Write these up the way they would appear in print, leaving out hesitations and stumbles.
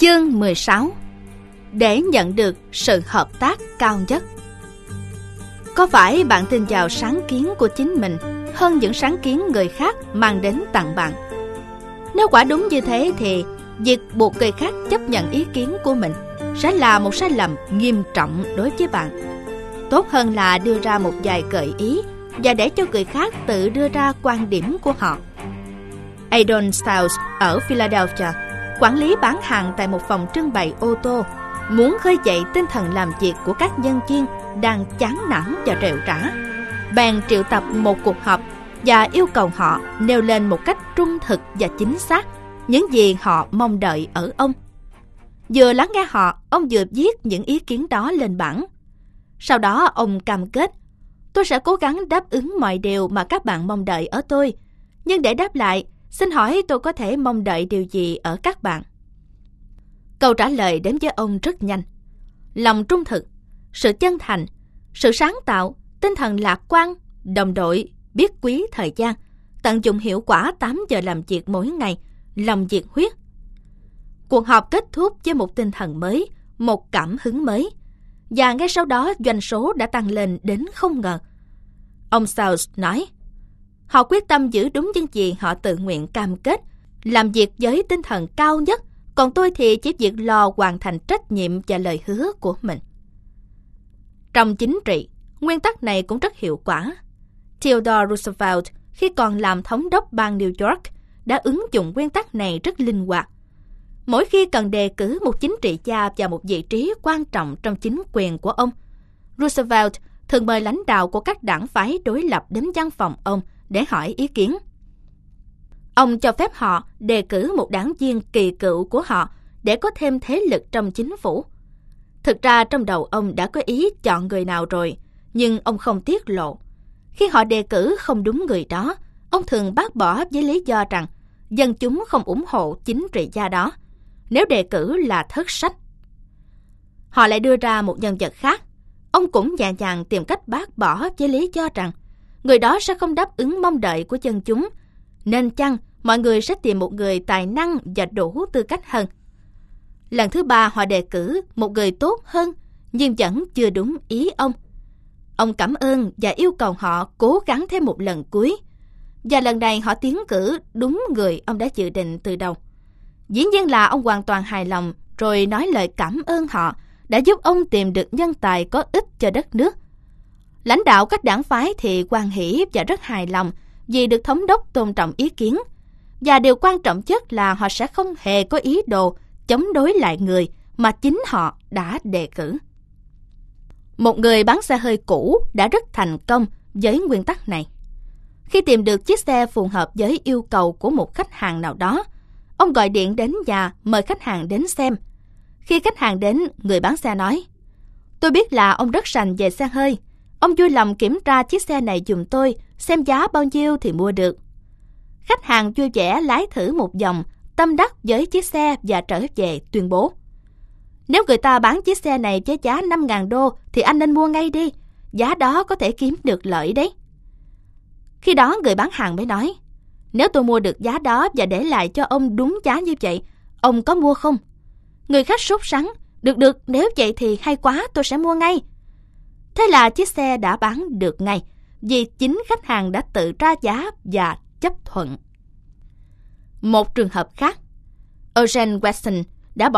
Chương 16. Để nhận được sự hợp tác cao nhất. Có phải bạn tin vào sáng kiến của chính mình hơn những sáng kiến người khác mang đến tặng bạn? Nếu quả đúng như thế thì việc buộc người khác chấp nhận ý kiến của mình sẽ là một sai lầm nghiêm trọng đối với bạn. Tốt hơn là đưa ra một vài gợi ý và để cho người khác tự đưa ra quan điểm của họ. Adon Stiles ở Philadelphia, quản lý bán hàng tại một phòng trưng bày ô tô, muốn khơi dậy tinh thần làm việc của các nhân viên đang chán nản và rệu rã. Bèn triệu tập một cuộc họp và yêu cầu họ nêu lên một cách trung thực và chính xác những gì họ mong đợi ở ông. Vừa lắng nghe họ, ông vừa viết những ý kiến đó lên bảng. Sau đó ông cam kết: tôi sẽ cố gắng đáp ứng mọi điều mà các bạn mong đợi ở tôi. Nhưng để đáp lại, xin hỏi tôi có thể mong đợi điều gì ở các bạn? Câu trả lời đến với ông rất nhanh. Lòng trung thực, sự chân thành, sự sáng tạo, tinh thần lạc quan, đồng đội, biết quý thời gian, tận dụng hiệu quả 8 giờ làm việc mỗi ngày, lòng nhiệt huyết. Cuộc họp kết thúc với một tinh thần mới, một cảm hứng mới. Và ngay sau đó doanh số đã tăng lên đến không ngờ. Ông Stiles nói, họ quyết tâm giữ đúng những gì họ tự nguyện cam kết, làm việc với tinh thần cao nhất, còn tôi thì chỉ việc lo hoàn thành trách nhiệm và lời hứa của mình. Trong chính trị, nguyên tắc này cũng rất hiệu quả. Theodore Roosevelt, khi còn làm thống đốc bang New York, đã ứng dụng nguyên tắc này rất linh hoạt. Mỗi khi cần đề cử một chính trị gia vào một vị trí quan trọng trong chính quyền của ông, Roosevelt thường mời lãnh đạo của các đảng phái đối lập đến văn phòng ông để hỏi ý kiến. Ông cho phép họ đề cử một đảng viên kỳ cựu của họ để có thêm thế lực trong chính phủ. Thực ra trong đầu ông đã có ý chọn người nào rồi, nhưng ông không tiết lộ. Khi họ đề cử không đúng người đó, ông thường bác bỏ với lý do rằng dân chúng không ủng hộ chính trị gia đó, nếu đề cử là thất sách. Họ lại đưa ra một nhân vật khác. Ông cũng nhẹ nhàng tìm cách bác bỏ với lý do rằng người đó sẽ không đáp ứng mong đợi của dân chúng, nên chăng mọi người sẽ tìm một người tài năng và đủ tư cách hơn. Lần thứ 3 họ đề cử một người tốt hơn, nhưng vẫn chưa đúng ý ông. Ông cảm ơn và yêu cầu họ cố gắng thêm một lần cuối. Và lần này họ tiến cử đúng người ông đã dự định từ đầu. Dĩ nhiên là ông hoàn toàn hài lòng, rồi nói lời cảm ơn họ đã giúp ông tìm được nhân tài có ích cho đất nước. Lãnh đạo các đảng phái thì hoan hỉ và rất hài lòng vì được thống đốc tôn trọng ý kiến. Và điều quan trọng nhất là họ sẽ không hề có ý đồ chống đối lại người mà chính họ đã đề cử. Một người bán xe hơi cũ đã rất thành công với nguyên tắc này. Khi tìm được chiếc xe phù hợp với yêu cầu của một khách hàng nào đó, ông gọi điện đến nhà mời khách hàng đến xem. Khi khách hàng đến, người bán xe nói, tôi biết là ông rất rành về xe hơi. Ông vui lòng kiểm tra chiếc xe này giùm tôi, xem giá bao nhiêu thì mua được. Khách hàng vui vẻ lái thử một vòng, tâm đắc với chiếc xe và trở về tuyên bố, nếu người ta bán chiếc xe này với giá 5.000 đô thì anh nên mua ngay đi, giá đó có thể kiếm được lợi đấy. Khi đó người bán hàng mới nói, nếu tôi mua được giá đó và để lại cho ông đúng giá như vậy, ông có mua không? Người khách sốt sắng, được, nếu vậy thì hay quá, tôi sẽ mua ngay. Thế là chiếc xe đã bán được ngay, vì chính khách hàng đã tự ra giá và chấp thuận. Một trường hợp khác, Eugene Weston đã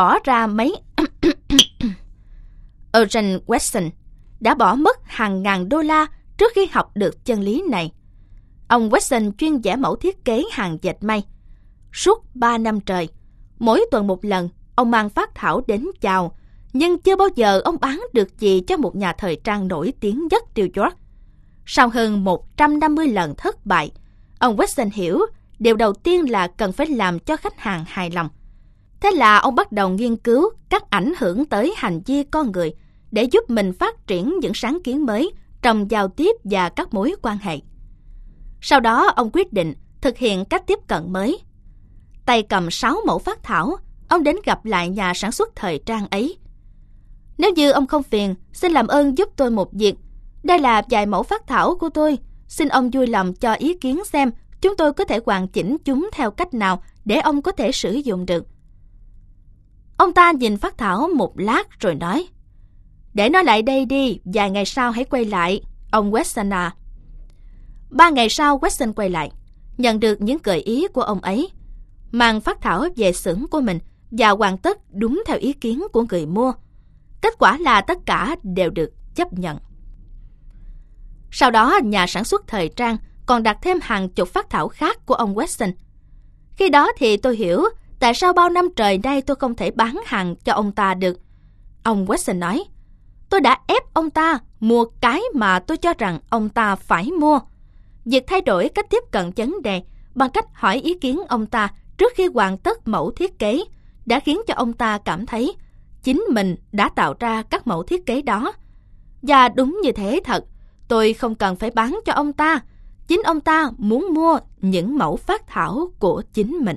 bỏ mất hàng ngàn đô la trước khi học được chân lý này. Ông Weston chuyên vẽ mẫu thiết kế hàng dệt may. Suốt 3 năm trời, mỗi tuần một lần, ông mang phác thảo đến chào, nhưng chưa bao giờ ông bán được gì cho một nhà thời trang nổi tiếng nhất New York. Sau hơn 150 lần thất bại, ông Weston hiểu điều đầu tiên là cần phải làm cho khách hàng hài lòng. Thế là ông bắt đầu nghiên cứu các ảnh hưởng tới hành vi con người để giúp mình phát triển những sáng kiến mới trong giao tiếp và các mối quan hệ. Sau đó ông quyết định thực hiện cách tiếp cận mới. Tay cầm 6 mẫu phác thảo, ông đến gặp lại nhà sản xuất thời trang ấy. Nếu như ông không phiền, xin làm ơn giúp tôi một việc. Đây là vài mẫu phác thảo của tôi. Xin ông vui lòng cho ý kiến xem chúng tôi có thể hoàn chỉnh chúng theo cách nào để ông có thể sử dụng được. Ông ta nhìn Phác Thảo một lát rồi nói, để nó lại đây đi, vài ngày sau hãy quay lại, ông Watson à. 3 ngày sau Watson quay lại, nhận được những gợi ý của ông ấy, mang Phác Thảo về xưởng của mình và hoàn tất đúng theo ý kiến của người mua. Kết quả là tất cả đều được chấp nhận. Sau đó, nhà sản xuất thời trang còn đặt thêm hàng chục phác thảo khác của ông Watson. Khi đó thì tôi hiểu tại sao bao năm trời nay tôi không thể bán hàng cho ông ta được. Ông Watson nói, tôi đã ép ông ta mua cái mà tôi cho rằng ông ta phải mua. Việc thay đổi cách tiếp cận vấn đề bằng cách hỏi ý kiến ông ta trước khi hoàn tất mẫu thiết kế đã khiến cho ông ta cảm thấy chính mình đã tạo ra các mẫu thiết kế đó. Và đúng như thế thật, tôi không cần phải bán cho ông ta. Chính ông ta muốn mua những mẫu phác thảo của chính mình.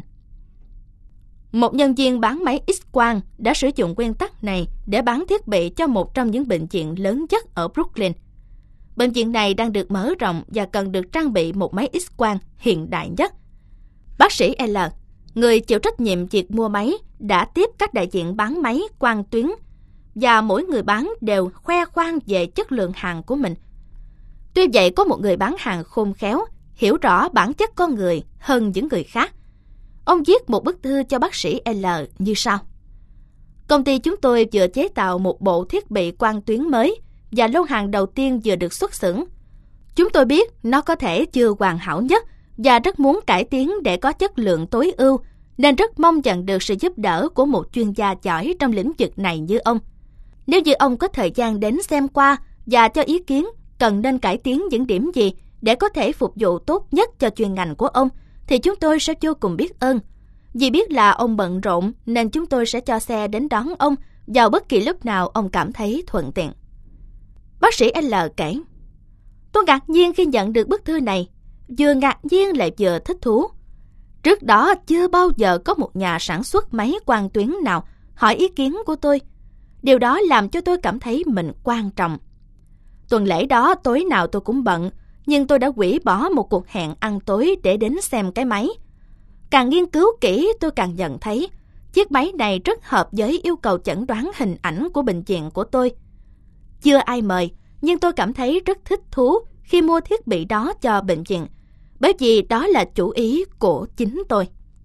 Một nhân viên bán máy X-quang đã sử dụng nguyên tắc này để bán thiết bị cho một trong những bệnh viện lớn nhất ở Brooklyn. Bệnh viện này đang được mở rộng và cần được trang bị một máy X-quang hiện đại nhất. Bác sĩ L, người chịu trách nhiệm việc mua máy, đã tiếp các đại diện bán máy quang tuyến và mỗi người bán đều khoe khoang về chất lượng hàng của mình. Tuy vậy, có một người bán hàng khôn khéo, hiểu rõ bản chất con người hơn những người khác. Ông viết một bức thư cho bác sĩ L như sau. Công ty chúng tôi vừa chế tạo một bộ thiết bị quang tuyến mới và lô hàng đầu tiên vừa được xuất xưởng. Chúng tôi biết nó có thể chưa hoàn hảo nhất và rất muốn cải tiến để có chất lượng tối ưu, nên rất mong nhận được sự giúp đỡ của một chuyên gia giỏi trong lĩnh vực này như ông. Nếu như ông có thời gian đến xem qua và cho ý kiến cần nên cải tiến những điểm gì để có thể phục vụ tốt nhất cho chuyên ngành của ông, thì chúng tôi sẽ vô cùng biết ơn. Vì biết là ông bận rộn nên chúng tôi sẽ cho xe đến đón ông vào bất kỳ lúc nào ông cảm thấy thuận tiện. Bác sĩ L kể, tôi ngạc nhiên khi nhận được bức thư này, vừa ngạc nhiên lại vừa thích thú. Trước đó chưa bao giờ có một nhà sản xuất máy quang tuyến nào hỏi ý kiến của tôi. Điều đó làm cho tôi cảm thấy mình quan trọng. Tuần lễ đó tối nào tôi cũng bận, nhưng tôi đã hủy bỏ một cuộc hẹn ăn tối để đến xem cái máy. Càng nghiên cứu kỹ, tôi càng nhận thấy chiếc máy này rất hợp với yêu cầu chẩn đoán hình ảnh của bệnh viện của tôi. Chưa ai mời, nhưng tôi cảm thấy rất thích thú khi mua thiết bị đó cho bệnh viện, bởi vì đó là chủ ý của chính tôi.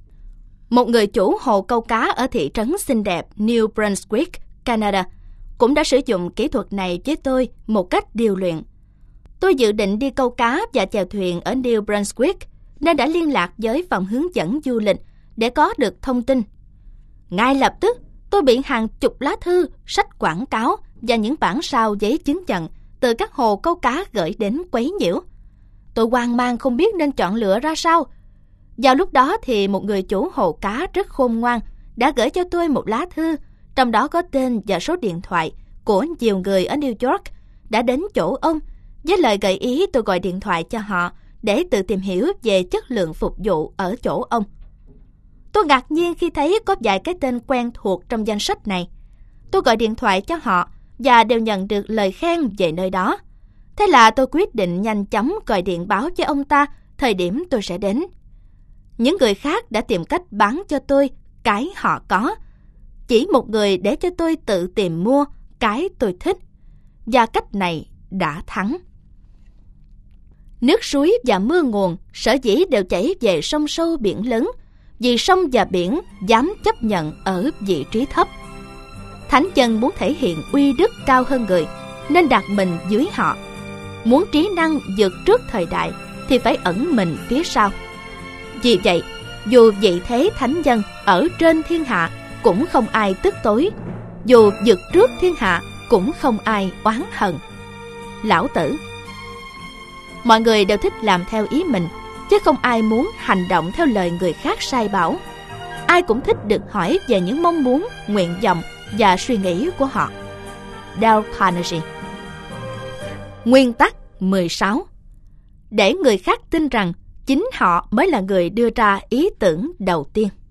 Một người chủ hồ câu cá ở thị trấn xinh đẹp New Brunswick, Canada, cũng đã sử dụng kỹ thuật này với tôi một cách điêu luyện. Tôi dự định đi câu cá và chèo thuyền ở New Brunswick, nên đã liên lạc với phòng hướng dẫn du lịch để có được thông tin. Ngay lập tức, tôi bị hàng chục lá thư, sách quảng cáo và những bản sao giấy chứng nhận từ các hồ câu cá gửi đến quấy nhiễu. Tôi hoang mang không biết nên chọn lựa ra sao. Vào lúc đó thì một người chủ hồ cá rất khôn ngoan đã gửi cho tôi một lá thư, trong đó có tên và số điện thoại của nhiều người ở New York đã đến chỗ ông, với lời gợi ý tôi gọi điện thoại cho họ để tự tìm hiểu về chất lượng phục vụ ở chỗ ông. Tôi ngạc nhiên khi thấy có vài cái tên quen thuộc trong danh sách này. Tôi gọi điện thoại cho họ và đều nhận được lời khen về nơi đó. Thế là tôi quyết định nhanh chóng gọi điện báo với ông ta thời điểm tôi sẽ đến. Những người khác đã tìm cách bán cho tôi cái họ có. Chỉ một người để cho tôi tự tìm mua cái tôi thích. Và cách này đã thắng. Nước suối và mưa nguồn sở dĩ đều chảy về sông sâu biển lớn, vì sông và biển dám chấp nhận ở vị trí thấp. Thánh chân muốn thể hiện uy đức cao hơn người, nên đặt mình dưới họ. Muốn trí năng vượt trước thời đại thì phải ẩn mình phía sau. Vì vậy, dù vị thế thánh nhân ở trên thiên hạ cũng không ai tức tối, dù vượt trước thiên hạ cũng không ai oán hận. Lão Tử. Mọi người đều thích làm theo ý mình, chứ không ai muốn hành động theo lời người khác sai bảo. Ai cũng thích được hỏi về những mong muốn, nguyện vọng và suy nghĩ của họ. Dale Carnegie. Nguyên tắc 16. Để người khác tin rằng chính họ mới là người đưa ra ý tưởng đầu tiên.